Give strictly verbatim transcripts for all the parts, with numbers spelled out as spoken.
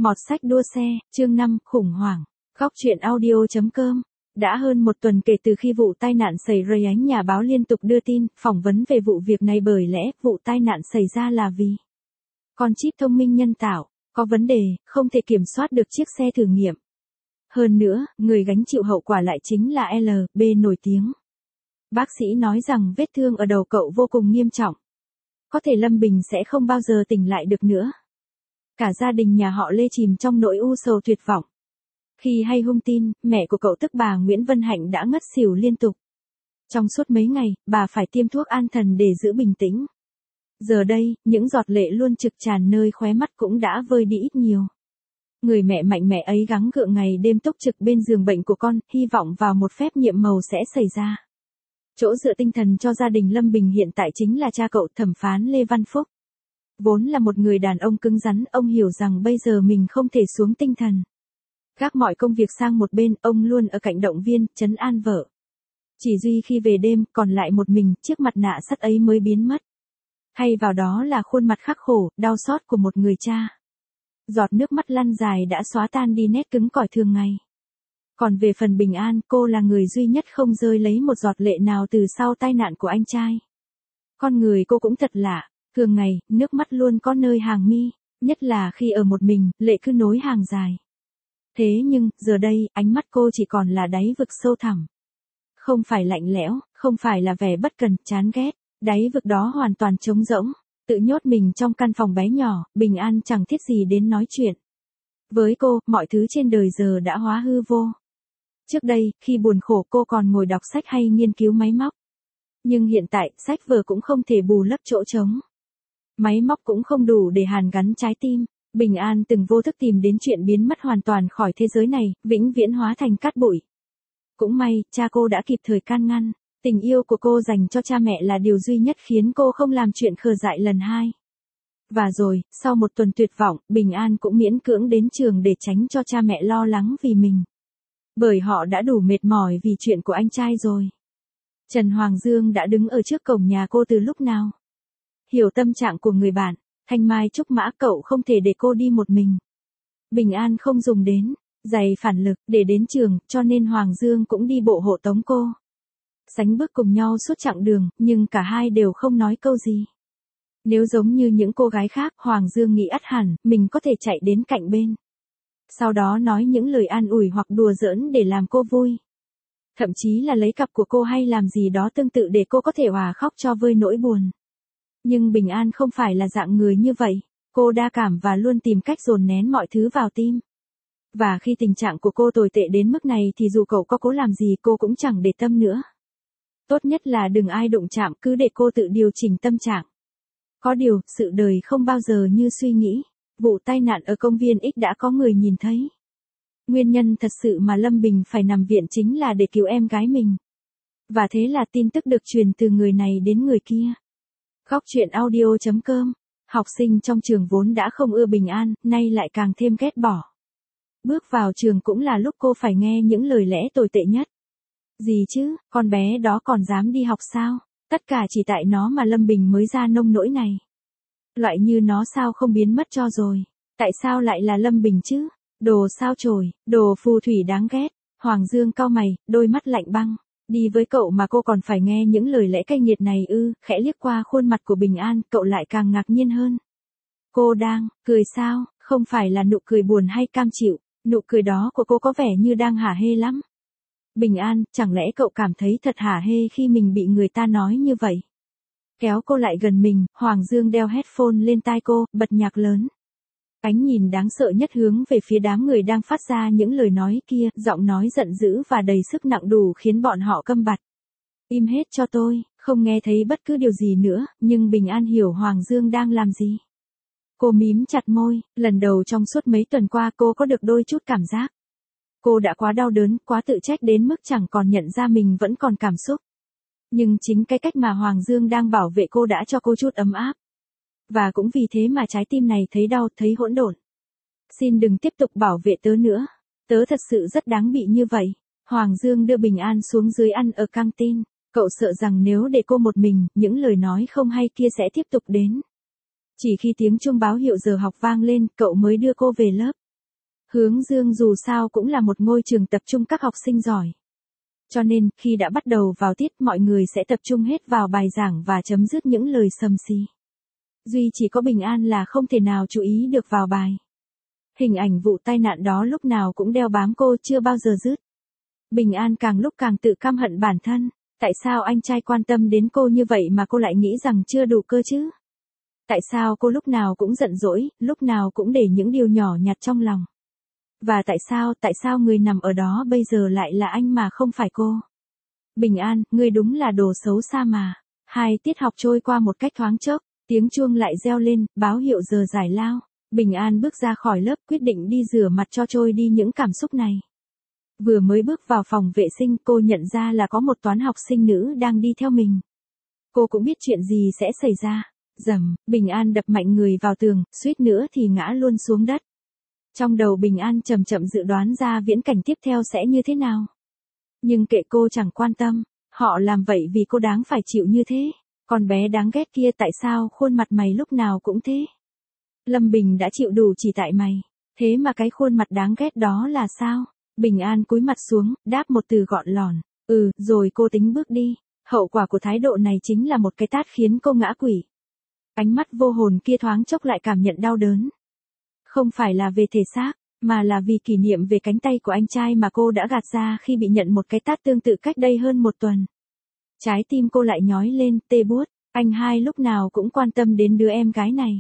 Mọt sách đua xe, chương năm, khủng hoảng. Góc truyện audio chấm com. Đã hơn một tuần kể từ khi vụ tai nạn xảy ra, ánh nhà báo liên tục đưa tin, phỏng vấn về vụ việc này bởi lẽ vụ tai nạn xảy ra là vì con chip thông minh nhân tạo có vấn đề, không thể kiểm soát được chiếc xe thử nghiệm. Hơn nữa, người gánh chịu hậu quả lại chính là L B nổi tiếng. Bác sĩ nói rằng vết thương ở đầu cậu vô cùng nghiêm trọng. Có thể Lâm Bình sẽ không bao giờ tỉnh lại được nữa. Cả gia đình nhà họ Lê chìm trong nỗi u sầu tuyệt vọng. Khi hay hung tin, mẹ của cậu tức bà Nguyễn Vân Hạnh đã ngất xỉu liên tục. Trong suốt mấy ngày, bà phải tiêm thuốc an thần để giữ bình tĩnh. Giờ đây, những giọt lệ luôn trực tràn nơi khóe mắt cũng đã vơi đi ít nhiều. Người mẹ mạnh mẽ ấy gắng gượng ngày đêm túc trực bên giường bệnh của con, hy vọng vào một phép nhiệm màu sẽ xảy ra. Chỗ dựa tinh thần cho gia đình Lâm Bình hiện tại chính là cha cậu, thẩm phán Lê Văn Phúc. Vốn là một người đàn ông cứng rắn, ông hiểu rằng bây giờ mình không thể xuống tinh thần. Gác mọi công việc sang một bên, ông luôn ở cạnh động viên, trấn an vợ. Chỉ duy khi về đêm, còn lại một mình, chiếc mặt nạ sắt ấy mới biến mất. Thay vào đó là khuôn mặt khắc khổ, đau xót của một người cha. Giọt nước mắt lăn dài đã xóa tan đi nét cứng cỏi thường ngày. Còn về phần Bình An, cô là người duy nhất không rơi lấy một giọt lệ nào từ sau tai nạn của anh trai. Con người cô cũng thật lạ, thường ngày, nước mắt luôn có nơi hàng mi, nhất là khi ở một mình, lệ cứ nối hàng dài. Thế nhưng, giờ đây, ánh mắt cô chỉ còn là đáy vực sâu thẳm. Không phải lạnh lẽo, không phải là vẻ bất cần, chán ghét, đáy vực đó hoàn toàn trống rỗng. Tự nhốt mình trong căn phòng bé nhỏ, Bình An chẳng thiết gì đến nói chuyện. Với cô, mọi thứ trên đời giờ đã hóa hư vô. Trước đây, khi buồn khổ cô còn ngồi đọc sách hay nghiên cứu máy móc. Nhưng hiện tại, sách vở cũng không thể bù lấp chỗ trống. Máy móc cũng không đủ để hàn gắn trái tim. Bình An từng vô thức tìm đến chuyện biến mất hoàn toàn khỏi thế giới này, vĩnh viễn hóa thành cát bụi. Cũng may, cha cô đã kịp thời can ngăn. Tình yêu của cô dành cho cha mẹ là điều duy nhất khiến cô không làm chuyện khờ dại lần hai. Và rồi, sau một tuần tuyệt vọng, Bình An cũng miễn cưỡng đến trường để tránh cho cha mẹ lo lắng vì mình. Bởi họ đã đủ mệt mỏi vì chuyện của anh trai rồi. Trần Hoàng Dương đã đứng ở trước cổng nhà cô từ lúc nào. Hiểu tâm trạng của người bạn, Thanh Mai Trúc Mã, cậu không thể để cô đi một mình. Bình An không dùng đến giày phản lực để đến trường, cho nên Hoàng Dương cũng đi bộ hộ tống cô. Sánh bước cùng nhau suốt chặng đường, nhưng cả hai đều không nói câu gì. Nếu giống như những cô gái khác, Hoàng Dương nghĩ ắt hẳn, mình có thể chạy đến cạnh bên. Sau đó nói những lời an ủi hoặc đùa giỡn để làm cô vui. Thậm chí là lấy cặp của cô hay làm gì đó tương tự để cô có thể hòa khóc cho vơi nỗi buồn. Nhưng Bình An không phải là dạng người như vậy. Cô đa cảm và luôn tìm cách dồn nén mọi thứ vào tim. Và khi tình trạng của cô tồi tệ đến mức này thì dù cậu có cố làm gì cô cũng chẳng để tâm nữa. Tốt nhất là đừng ai đụng chạm, cứ để cô tự điều chỉnh tâm trạng. Có điều, sự đời không bao giờ như suy nghĩ. Vụ tai nạn ở công viên X đã có người nhìn thấy. Nguyên nhân thật sự mà Lâm Bình phải nằm viện chính là để cứu em gái mình. Và thế là tin tức được truyền từ người này đến người kia. Góc truyện audio chấm com. Học sinh trong trường vốn đã không ưa Bình An, nay lại càng thêm ghét bỏ. Bước vào trường cũng là lúc cô phải nghe những lời lẽ tồi tệ nhất. Gì chứ, con bé đó còn dám đi học sao? Tất cả chỉ tại nó mà Lâm Bình mới ra nông nỗi này. Loại như nó sao không biến mất cho rồi? Tại sao lại là Lâm Bình chứ? Đồ sao chổi, đồ phù thủy đáng ghét. Hoàng Dương cau mày, đôi mắt lạnh băng. Đi với cậu mà cô còn phải nghe những lời lẽ cay nghiệt này ư? Khẽ liếc qua khuôn mặt của Bình An, cậu lại càng ngạc nhiên hơn. Cô đang cười sao? Không phải là nụ cười buồn hay cam chịu, nụ cười đó của cô có vẻ như đang hả hê lắm. Bình An, chẳng lẽ cậu cảm thấy thật hả hê khi mình bị người ta nói như vậy? Kéo cô lại gần mình, Hoàng Dương đeo headphone lên tai cô, bật nhạc lớn. Ánh nhìn đáng sợ nhất hướng về phía đám người đang phát ra những lời nói kia, giọng nói giận dữ và đầy sức nặng đủ khiến bọn họ câm bặt. Im hết cho tôi, không nghe thấy bất cứ điều gì nữa, nhưng Bình An hiểu Hoàng Dương đang làm gì. Cô mím chặt môi, lần đầu trong suốt mấy tuần qua cô có được đôi chút cảm giác. Cô đã quá đau đớn, quá tự trách đến mức chẳng còn nhận ra mình vẫn còn cảm xúc. Nhưng chính cái cách mà Hoàng Dương đang bảo vệ cô đã cho cô chút ấm áp. Và cũng vì thế mà trái tim này thấy đau, thấy hỗn độn. Xin đừng tiếp tục bảo vệ tớ nữa. Tớ thật sự rất đáng bị như vậy. Hoàng Dương đưa Bình An xuống dưới ăn ở căng tin. Cậu sợ rằng nếu để cô một mình, những lời nói không hay kia sẽ tiếp tục đến. Chỉ khi tiếng chuông báo hiệu giờ học vang lên, cậu mới đưa cô về lớp. Hướng Dương dù sao cũng là một ngôi trường tập trung các học sinh giỏi. Cho nên, khi đã bắt đầu vào tiết mọi người sẽ tập trung hết vào bài giảng và chấm dứt những lời sầm xì. Duy chỉ có Bình An là không thể nào chú ý được vào bài. Hình ảnh vụ tai nạn đó lúc nào cũng đeo bám cô chưa bao giờ dứt. Bình An càng lúc càng tự căm hận bản thân. Tại sao anh trai quan tâm đến cô như vậy mà cô lại nghĩ rằng chưa đủ cơ chứ? Tại sao cô lúc nào cũng giận dỗi, lúc nào cũng để những điều nhỏ nhặt trong lòng? Và tại sao, tại sao người nằm ở đó bây giờ lại là anh mà không phải cô? Bình An, ngươi đúng là đồ xấu xa mà. Hai tiết học trôi qua một cách thoáng chốc, tiếng chuông lại reo lên, báo hiệu giờ giải lao. Bình An bước ra khỏi lớp quyết định đi rửa mặt cho trôi đi những cảm xúc này. Vừa mới bước vào phòng vệ sinh cô nhận ra là có một toán học sinh nữ đang đi theo mình. Cô cũng biết chuyện gì sẽ xảy ra. Dầm, Bình An đập mạnh người vào tường, suýt nữa thì ngã luôn xuống đất. Trong đầu Bình An chậm chậm dự đoán ra viễn cảnh tiếp theo sẽ như thế nào. Nhưng kệ cô chẳng quan tâm, họ làm vậy vì cô đáng phải chịu như thế. Con bé đáng ghét kia tại sao khuôn mặt mày lúc nào cũng thế? Lâm Bình đã chịu đủ chỉ tại mày, thế mà cái khuôn mặt đáng ghét đó là sao? Bình An cúi mặt xuống, đáp một từ gọn lòn, ừ, rồi cô tính bước đi. Hậu quả của thái độ này chính là một cái tát khiến cô ngã quỵ. Ánh mắt vô hồn kia thoáng chốc lại cảm nhận đau đớn. Không phải là về thể xác, mà là vì kỷ niệm về cánh tay của anh trai mà cô đã gạt ra khi bị nhận một cái tát tương tự cách đây hơn một tuần. Trái tim cô lại nhói lên, tê buốt, anh hai lúc nào cũng quan tâm đến đứa em gái này.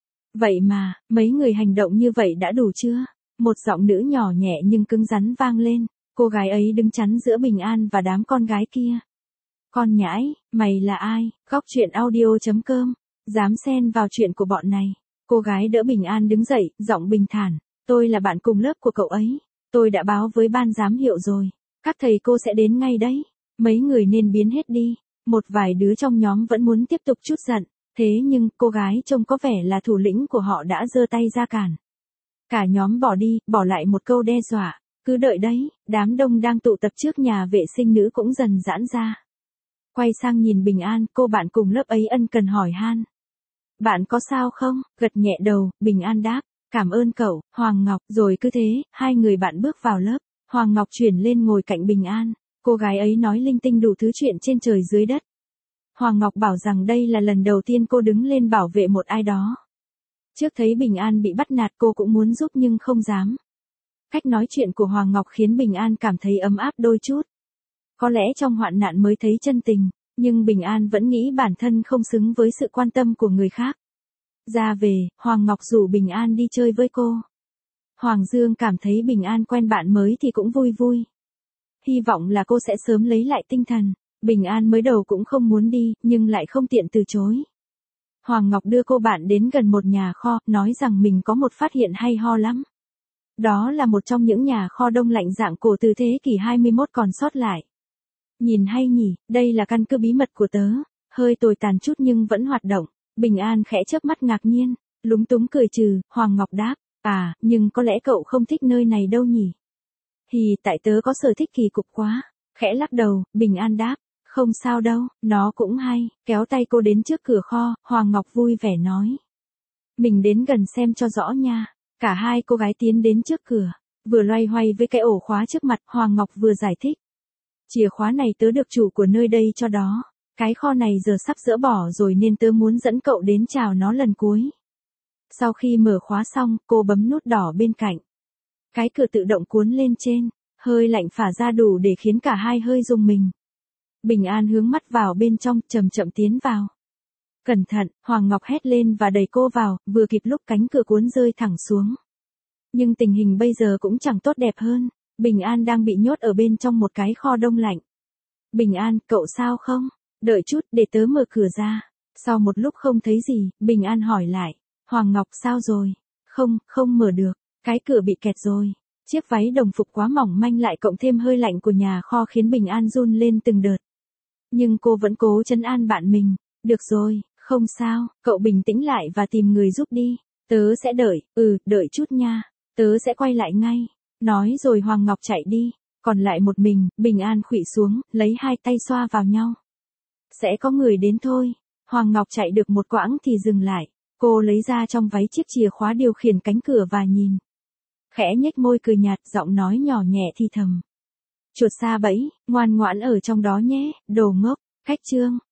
Vậy mà, mấy người hành động như vậy đã đủ chưa? Một giọng nữ nhỏ nhẹ nhưng cứng rắn vang lên, cô gái ấy đứng chắn giữa Bình An và đám con gái kia. Con nhãi, mày là ai? Góc truyện audio chấm com, dám xen vào chuyện của bọn này. Cô gái đỡ Bình An đứng dậy, giọng bình thản, tôi là bạn cùng lớp của cậu ấy. Tôi đã báo với ban giám hiệu rồi, các thầy cô sẽ đến ngay đấy. Mấy người nên biến hết đi. Một vài đứa trong nhóm vẫn muốn tiếp tục trút giận, thế nhưng cô gái trông có vẻ là thủ lĩnh của họ đã giơ tay ra cản. Cả nhóm bỏ đi, bỏ lại một câu đe dọa, cứ đợi đấy. Đám đông đang tụ tập trước nhà vệ sinh nữ cũng dần giãn ra. Quay sang nhìn Bình An, cô bạn cùng lớp ấy ân cần hỏi han. Bạn có sao không? Gật nhẹ đầu, Bình An đáp, cảm ơn cậu, Hoàng Ngọc. Rồi cứ thế, hai người bạn bước vào lớp. Hoàng Ngọc chuyển lên ngồi cạnh Bình An. Cô gái ấy nói linh tinh đủ thứ chuyện trên trời dưới đất. Hoàng Ngọc bảo rằng đây là lần đầu tiên cô đứng lên bảo vệ một ai đó. Trước thấy Bình An bị bắt nạt cô cũng muốn giúp nhưng không dám. Cách nói chuyện của Hoàng Ngọc khiến Bình An cảm thấy ấm áp đôi chút. Có lẽ trong hoạn nạn mới thấy chân tình, nhưng Bình An vẫn nghĩ bản thân không xứng với sự quan tâm của người khác. Ra về, Hoàng Ngọc rủ Bình An đi chơi với cô. Hoàng Dương cảm thấy Bình An quen bạn mới thì cũng vui vui. Hy vọng là cô sẽ sớm lấy lại tinh thần. Bình An mới đầu cũng không muốn đi, nhưng lại không tiện từ chối. Hoàng Ngọc đưa cô bạn đến gần một nhà kho, nói rằng mình có một phát hiện hay ho lắm. Đó là một trong những nhà kho đông lạnh dạng cổ từ thế kỷ hai mươi mốt còn sót lại. Nhìn hay nhỉ, đây là căn cứ bí mật của tớ, hơi tồi tàn chút nhưng vẫn hoạt động. Bình An khẽ chớp mắt ngạc nhiên, lúng túng cười trừ. Hoàng Ngọc đáp, à, nhưng có lẽ cậu không thích nơi này đâu nhỉ? Thì tại tớ có sở thích kỳ cục quá. Khẽ lắc đầu, Bình An đáp, không sao đâu, nó cũng hay. Kéo tay cô đến trước cửa kho, Hoàng Ngọc vui vẻ nói. Mình đến gần xem cho rõ nha. Cả hai cô gái tiến đến trước cửa, vừa loay hoay với cái ổ khóa trước mặt, Hoàng Ngọc vừa giải thích. Chìa khóa này tớ được chủ của nơi đây cho đó. Cái kho này giờ sắp dỡ bỏ rồi nên tớ muốn dẫn cậu đến chào nó lần cuối. Sau khi mở khóa xong, cô bấm nút đỏ bên cạnh. Cái cửa tự động cuốn lên trên, hơi lạnh phả ra đủ để khiến cả hai hơi rùng mình. Bình An hướng mắt vào bên trong, chậm chậm tiến vào. Cẩn thận, Hoàng Ngọc hét lên và đẩy cô vào, vừa kịp lúc cánh cửa cuốn rơi thẳng xuống. Nhưng tình hình bây giờ cũng chẳng tốt đẹp hơn. Bình An đang bị nhốt ở bên trong một cái kho đông lạnh. Bình An, cậu sao không? Đợi chút, để tớ mở cửa ra. Sau một lúc không thấy gì, Bình An hỏi lại. Hoàng Ngọc sao rồi? Không, không mở được. Cái cửa bị kẹt rồi. Chiếc váy đồng phục quá mỏng manh lại cộng thêm hơi lạnh của nhà kho khiến Bình An run lên từng đợt. Nhưng cô vẫn cố trấn an bạn mình. Được rồi, không sao, cậu bình tĩnh lại và tìm người giúp đi. Tớ sẽ đợi, ừ, đợi chút nha. Tớ sẽ quay lại ngay. Nói rồi Hoàng Ngọc chạy đi. Còn lại một mình, Bình An khuỵu xuống, lấy hai tay xoa vào nhau. Sẽ có người đến thôi. Hoàng Ngọc chạy được một quãng thì dừng lại. Cô lấy ra trong váy chiếc chìa khóa điều khiển cánh cửa và nhìn. khẽ nhếch môi cười nhạt, giọng nói nhỏ nhẹ thì thầm. Chuột sa bẫy, ngoan ngoãn ở trong đó nhé, đồ ngốc. Khách chương.